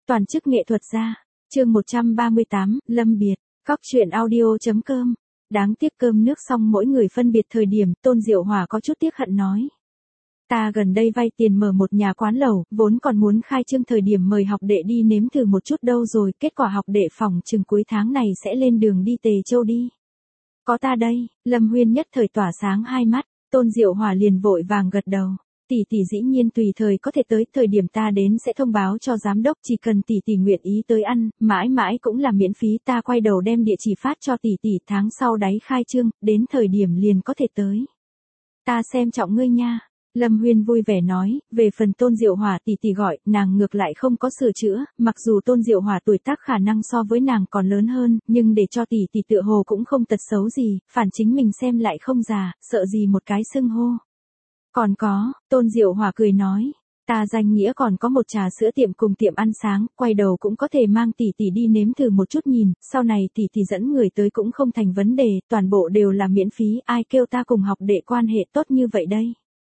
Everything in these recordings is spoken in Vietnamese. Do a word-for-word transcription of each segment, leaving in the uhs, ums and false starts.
Toàn chức nghệ thuật gia. Chương một trăm ba mươi tám, Lâm biệt. Cóc truyện audio.com. Đáng tiếc cơm nước xong mỗi người phân biệt thời điểm, Tôn Diệu Hòa có chút tiếc hận nói. Ta gần đây vay tiền mở một nhà quán lẩu, vốn còn muốn khai trương thời điểm mời học đệ đi nếm thử một chút đâu rồi, kết quả học đệ phòng chừng cuối tháng này sẽ lên đường đi Tề Châu đi. Có ta đây. Lâm Huyên nhất thời tỏa sáng hai mắt, Tôn Diệu Hòa liền vội vàng gật đầu. Tỷ tỷ dĩ nhiên tùy thời có thể tới, thời điểm ta đến sẽ thông báo cho giám đốc, chỉ cần tỷ tỷ nguyện ý tới ăn, mãi mãi cũng là miễn phí, ta quay đầu đem địa chỉ phát cho tỷ tỷ, tháng sau đáy khai trương, đến thời điểm liền có thể tới. Ta xem trọng ngươi nha. Lâm Huyên vui vẻ nói, về phần Tôn Diệu Hòa tỷ tỷ gọi, nàng ngược lại không có sửa chữa, mặc dù Tôn Diệu Hòa tuổi tác khả năng so với nàng còn lớn hơn, nhưng để cho tỷ tỷ tựa hồ cũng không tật xấu gì, phản chính mình xem lại không già, sợ gì một cái xưng hô. Còn có, Tôn Diệu Hòa cười nói, ta danh nghĩa còn có một trà sữa tiệm cùng tiệm ăn sáng, quay đầu cũng có thể mang tỷ tỷ đi nếm thử một chút nhìn, sau này tỷ tỷ dẫn người tới cũng không thành vấn đề, toàn bộ đều là miễn phí, ai kêu ta cùng học đệ quan hệ tốt như vậy đây.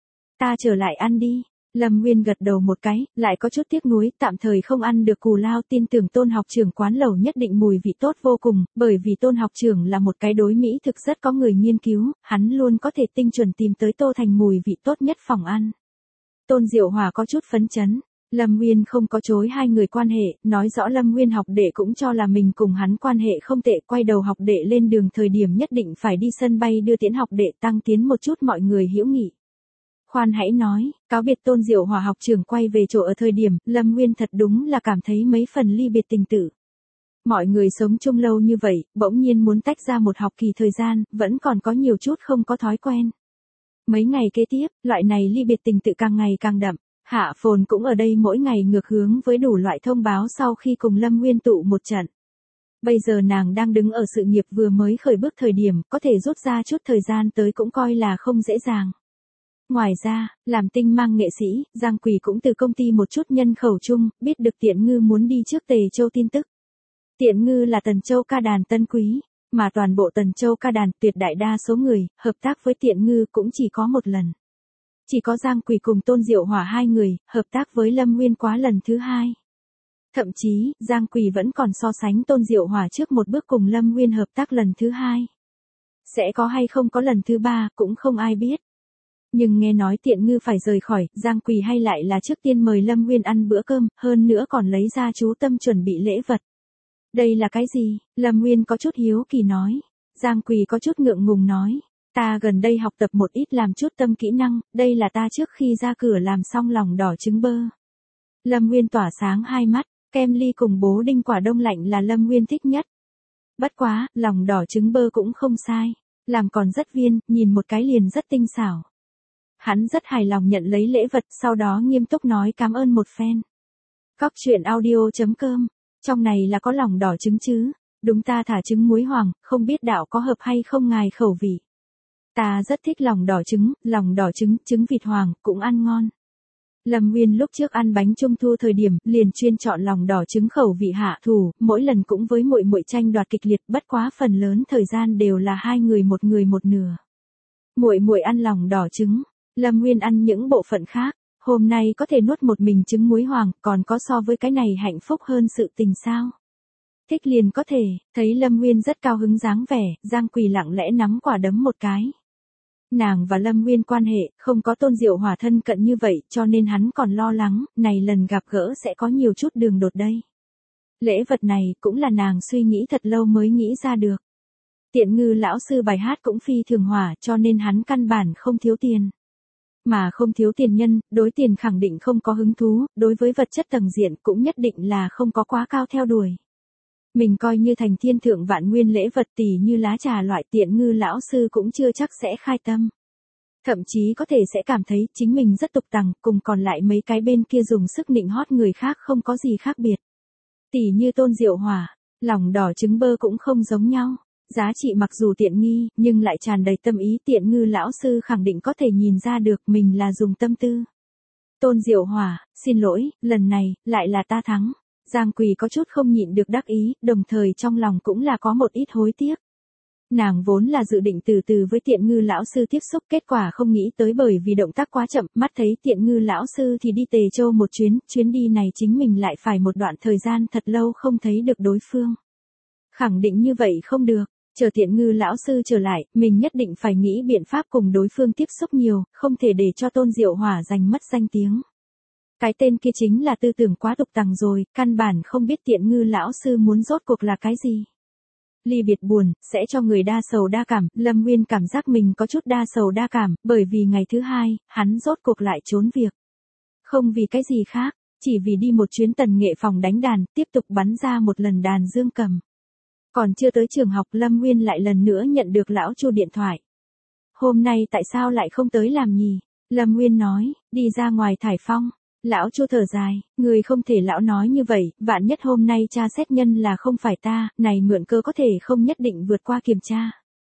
Ta trở lại ăn đi. Lâm Nguyên gật đầu một cái, lại có chút tiếc nuối, tạm thời không ăn được cù lao, tin tưởng Tôn học trưởng quán lẩu nhất định mùi vị tốt vô cùng, bởi vì Tôn học trưởng là một cái đối mỹ thực rất có người nghiên cứu, hắn luôn có thể tinh chuẩn tìm tới Tô Thành mùi vị tốt nhất phòng ăn. Tôn Diệu Hòa có chút phấn chấn, Lâm Nguyên không có chối hai người quan hệ, nói rõ Lâm Nguyên học đệ cũng cho là mình cùng hắn quan hệ không tệ, quay đầu học đệ lên đường thời điểm nhất định phải đi sân bay đưa tiễn học đệ, tăng tiến một chút mọi người hữu nghị. Khoan hãy nói, cáo biệt Tôn Diệu Hòa học trưởng quay về chỗ ở thời điểm, Lâm Nguyên thật đúng là cảm thấy mấy phần ly biệt tình tử. Mọi người sống chung lâu như vậy, bỗng nhiên muốn tách ra một học kỳ thời gian, vẫn còn có nhiều chút không có thói quen. Mấy ngày kế tiếp, loại này ly biệt tình tự càng ngày càng đậm, Hạ Phồn cũng ở đây mỗi ngày ngược hướng với đủ loại thông báo sau khi cùng Lâm Nguyên tụ một trận. Bây giờ nàng đang đứng ở sự nghiệp vừa mới khởi bước thời điểm, có thể rút ra chút thời gian tới cũng coi là không dễ dàng. Ngoài ra, làm tinh mang nghệ sĩ, Giang Quỳ cũng từ công ty một chút nhân khẩu chung, biết được Tiện Ngư muốn đi trước Tề Châu tin tức. Tiện Ngư là Tần Châu ca đàn tân quý, mà toàn bộ Tần Châu ca đàn tuyệt đại đa số người, hợp tác với Tiện Ngư cũng chỉ có một lần. Chỉ có Giang Quỳ cùng Tôn Diệu Hòa hai người, hợp tác với Lâm Nguyên quá lần thứ hai. Thậm chí, Giang Quỳ vẫn còn so sánh Tôn Diệu Hòa trước một bước cùng Lâm Nguyên hợp tác lần thứ hai. Sẽ có hay không có lần thứ ba, cũng không ai biết. Nhưng nghe nói Tiện Ngư phải rời khỏi, Giang Quỳ hay lại là trước tiên mời Lâm Nguyên ăn bữa cơm, hơn nữa còn lấy ra chú tâm chuẩn bị lễ vật. Đây là cái gì? Lâm Nguyên có chút hiếu kỳ nói. Giang Quỳ có chút ngượng ngùng nói. Ta gần đây học tập một ít làm chút tâm kỹ năng, đây là ta trước khi ra cửa làm xong lòng đỏ trứng bơ. Lâm Nguyên tỏa sáng hai mắt, kem ly cùng bố đinh quả đông lạnh là Lâm Nguyên thích nhất. Bất quá, lòng đỏ trứng bơ cũng không sai, làm còn rất viên, nhìn một cái liền rất tinh xảo. Hắn rất hài lòng nhận lấy lễ vật, sau đó nghiêm túc nói cảm ơn một phen. Cóc truyện audio.com, trong này là có lòng đỏ trứng chứ, đúng ta thả trứng muối hoàng, không biết đạo có hợp hay không ngài khẩu vị. Ta rất thích lòng đỏ trứng, lòng đỏ trứng, trứng vịt hoàng, cũng ăn ngon. Lâm Nguyên lúc trước ăn bánh trung thu thời điểm, liền chuyên chọn lòng đỏ trứng khẩu vị hạ thủ, mỗi lần cũng với muội muội tranh đoạt kịch liệt, bất quá phần lớn thời gian đều là hai người một người một nửa. Muội muội ăn lòng đỏ trứng, Lâm Nguyên ăn những bộ phận khác, hôm nay có thể nuốt một mình trứng muối hoàng, còn có so với cái này hạnh phúc hơn sự tình sao? Thích liền có thể, thấy Lâm Nguyên rất cao hứng dáng vẻ, Giang Quỳ lặng lẽ nắm quả đấm một cái. Nàng và Lâm Nguyên quan hệ, không có Tôn Diệu Hòa thân cận như vậy, cho nên hắn còn lo lắng, này lần gặp gỡ sẽ có nhiều chút đường đột đây. Lễ vật này, cũng là nàng suy nghĩ thật lâu mới nghĩ ra được. Tiện Ngư lão sư bài hát cũng phi thường hỏa, cho nên hắn căn bản không thiếu tiền. Mà không thiếu tiền nhân, đối tiền khẳng định không có hứng thú, đối với vật chất tầng diện cũng nhất định là không có quá cao theo đuổi. Mình coi như thành thiên thượng vạn nguyên lễ vật tỷ như lá trà loại, Tiện Ngư lão sư cũng chưa chắc sẽ khai tâm. Thậm chí có thể sẽ cảm thấy chính mình rất tục tằng, cùng còn lại mấy cái bên kia dùng sức nịnh hót người khác không có gì khác biệt. Tỷ như Tôn Diệu Hòa, lòng đỏ trứng bơ cũng không giống nhau. Giá trị mặc dù tiện nghi, nhưng lại tràn đầy tâm ý, Tiện Ngư lão sư khẳng định có thể nhìn ra được mình là dùng tâm tư. Tôn Diệu Hòa, xin lỗi, lần này, lại là ta thắng. Giang Quỳ có chút không nhịn được đắc ý, đồng thời trong lòng cũng là có một ít hối tiếc. Nàng vốn là dự định từ từ với Tiện Ngư lão sư tiếp xúc, kết quả không nghĩ tới bởi vì động tác quá chậm, mắt thấy Tiện Ngư lão sư thì đi Tề Châu một chuyến, chuyến đi này chính mình lại phải một đoạn thời gian thật lâu không thấy được đối phương. Khẳng định như vậy không được, chờ Tiện Ngư lão sư trở lại, mình nhất định phải nghĩ biện pháp cùng đối phương tiếp xúc nhiều, không thể để cho Tôn Diệu Hỏa giành mất danh tiếng. Cái tên kia chính là tư tưởng quá tục tằng rồi, căn bản không biết Tiện Ngư lão sư muốn rốt cuộc là cái gì. Ly biệt buồn, sẽ cho người đa sầu đa cảm, Lâm Nguyên cảm giác mình có chút đa sầu đa cảm, bởi vì ngày thứ hai, hắn rốt cuộc lại trốn việc. Không vì cái gì khác, chỉ vì đi một chuyến tần nghệ phòng đánh đàn, tiếp tục bắn ra một lần đàn dương cầm. Còn chưa tới trường học, Lâm Nguyên lại lần nữa nhận được lão Chu điện thoại. Hôm nay tại sao lại không tới làm nhỉ? Lâm Nguyên nói, đi ra ngoài thải phong. Lão Chu thở dài, người không thể lão nói như vậy, vạn nhất hôm nay tra xét nhân là không phải ta, này mượn cơ có thể không nhất định vượt qua kiểm tra.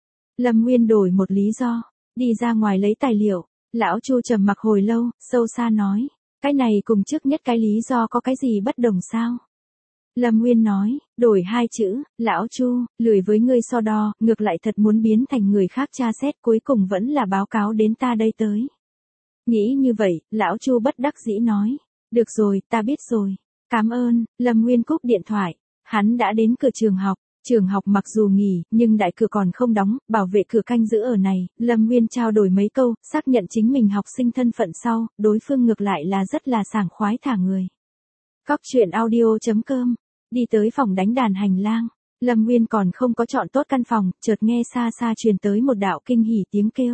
Lâm Nguyên đổi một lý do, đi ra ngoài lấy tài liệu. Lão Chu trầm mặc hồi lâu, sâu xa nói, cái này cùng trước nhất cái lý do có cái gì bất đồng sao? Lâm Nguyên nói, đổi hai chữ, lão Chu, lười với ngươi so đo, ngược lại thật muốn biến thành người khác tra xét, cuối cùng vẫn là báo cáo đến ta đây tới. Nghĩ như vậy, lão Chu bất đắc dĩ nói, được rồi, ta biết rồi. Cảm ơn. Lâm Nguyên cúp điện thoại. Hắn đã đến cửa trường học, trường học mặc dù nghỉ, nhưng đại cửa còn không đóng, bảo vệ cửa canh giữ ở này. Lâm Nguyên trao đổi mấy câu, xác nhận chính mình học sinh thân phận sau, đối phương ngược lại là rất là sảng khoái thả người. Cóc truyện audio chấm com. Đi tới phòng đánh đàn hành lang, Lâm Nguyên còn không có chọn tốt căn phòng, chợt nghe xa xa truyền tới một đạo kinh hỉ tiếng kêu.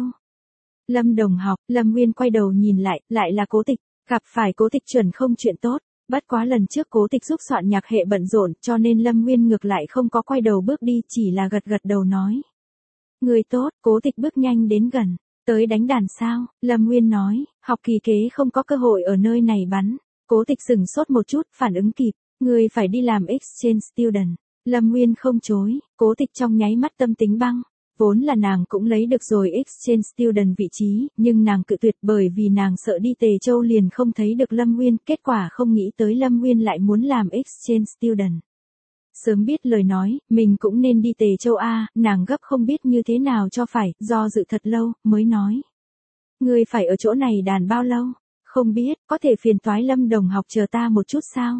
Lâm đồng học, Lâm Nguyên quay đầu nhìn lại, lại là Cố Tịch, gặp phải Cố Tịch chuẩn không chuyện tốt, bất quá lần trước Cố Tịch giúp soạn nhạc hệ bận rộn, cho nên Lâm Nguyên ngược lại không có quay đầu bước đi, chỉ là gật gật đầu nói. Người tốt, Cố Tịch bước nhanh đến gần, tới đánh đàn sao? Lâm Nguyên nói, học kỳ kế không có cơ hội ở nơi này bắn. Cố Tịch sừng sốt một chút, phản ứng kịp, người phải đi làm exchange student. Lâm Nguyên không chối, Cố Tịch trong nháy mắt tâm tính băng. Vốn là nàng cũng lấy được rồi exchange student vị trí, nhưng nàng cự tuyệt bởi vì nàng sợ đi Tề Châu liền không thấy được Lâm Nguyên, kết quả không nghĩ tới Lâm Nguyên lại muốn làm exchange student. Sớm biết lời nói, mình cũng nên đi Tề Châu A, nàng gấp không biết như thế nào cho phải, do dự thật lâu, mới nói. Ngươi phải ở chỗ này đàn bao lâu? Không biết, có thể phiền toái Lâm đồng học chờ ta một chút sao?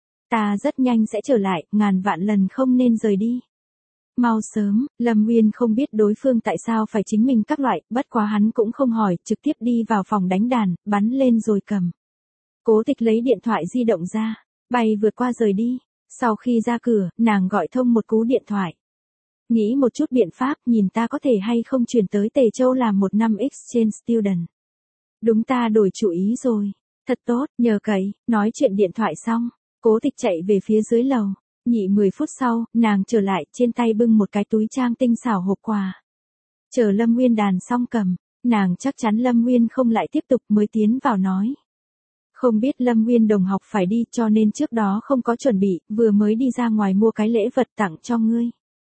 Ta rất nhanh sẽ trở lại, ngàn vạn lần không nên rời đi. Mau sớm, Lâm Nguyên không biết đối phương tại sao phải chính mình các loại, bất quá hắn cũng không hỏi, trực tiếp đi vào phòng đánh đàn, bắn lên rồi cầm. Cố Tịch lấy điện thoại di động ra, bay vượt qua rời đi. Sau khi ra cửa, nàng gọi thông một cú điện thoại. Nghĩ một chút biện pháp, nhìn ta có thể hay không chuyển tới Tề Châu làm một năm exchange student. Đúng, ta đổi chủ ý rồi. Thật tốt, nhờ cậy. Nói chuyện điện thoại xong, Cố Tịch chạy về phía dưới lầu. Nhị mười phút sau, nàng trở lại, trên tay bưng một cái túi trang tinh xảo hộp quà. Chờ Lâm Nguyên đàn xong cầm, nàng chắc chắn Lâm Nguyên không lại tiếp tục mới tiến vào nói. Không biết Lâm Nguyên đồng học phải đi cho nên trước đó không có chuẩn bị, vừa mới đi ra ngoài mua cái lễ vật tặng cho ngươi.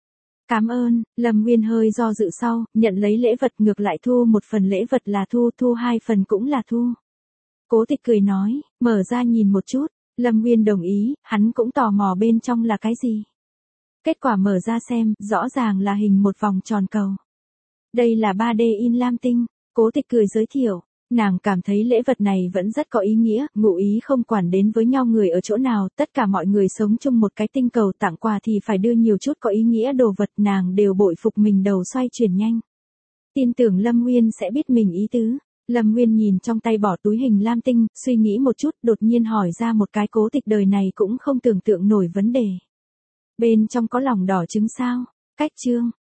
Cảm ơn. Lâm Nguyên hơi do dự sau, nhận lấy lễ vật, ngược lại thu một phần lễ vật là thu, thu hai phần cũng là thu. Cố Tịch cười nói, mở ra nhìn một chút. Lâm Nguyên đồng ý, hắn cũng tò mò bên trong là cái gì. Kết quả mở ra xem, rõ ràng là hình một vòng tròn cầu. Đây là ba D in lam tinh. Cố Tịch cười giới thiệu, nàng cảm thấy lễ vật này vẫn rất có ý nghĩa, ngụ ý không quản đến với nhau người ở chỗ nào, tất cả mọi người sống chung một cái tinh cầu, tặng quà thì phải đưa nhiều chút có ý nghĩa đồ vật, nàng đều bội phục mình đầu xoay chuyển nhanh. Tin tưởng Lâm Nguyên sẽ biết mình ý tứ. Lâm Nguyên nhìn trong tay bỏ túi hình lam tinh, suy nghĩ một chút, đột nhiên hỏi ra một cái Cố Tịch đời này cũng không tưởng tượng nổi vấn đề. Bên trong có lòng đỏ trứng sao? Cách chương.